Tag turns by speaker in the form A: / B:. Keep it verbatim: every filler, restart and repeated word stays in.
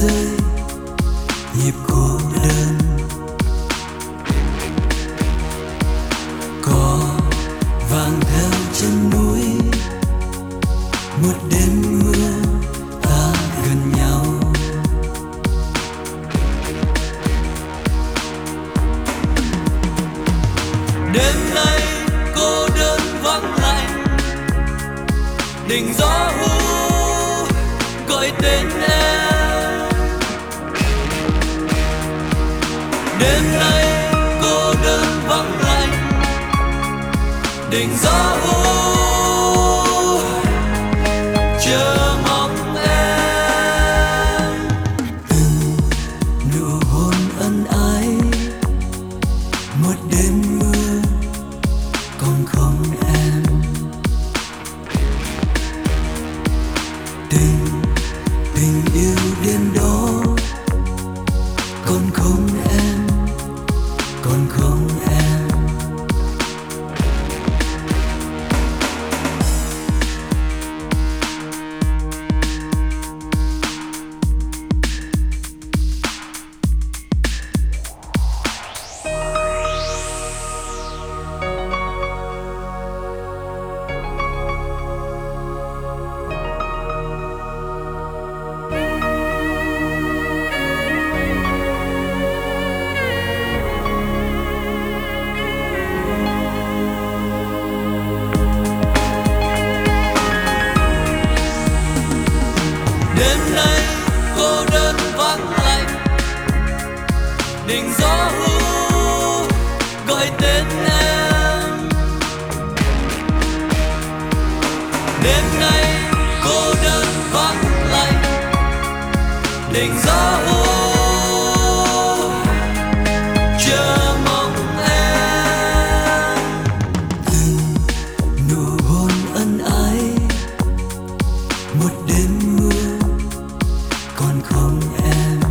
A: rơi nhịp cô đơn. Cỏ vàng theo chân núi, một đêm mưa ta gần nhau. Đêm nay cô đơn vắng lạnh, đình gió hu gọi tên em. Đêm nay cô đơn vắng lạnh, đình gió hu chờ mong em. Từng nụ hôn ân ái, một đêm mưa còn không em. Tình tình yêu đêm đó còn không em, còn không em. Đêm nay cô đơn vắng lạnh, đình gió hu gọi tên em. Đêm nay cô đơn vắng lạnh, đình gió hu chờ mong em. Từng nụ hôn ân ái, một đêm mưa còn không em.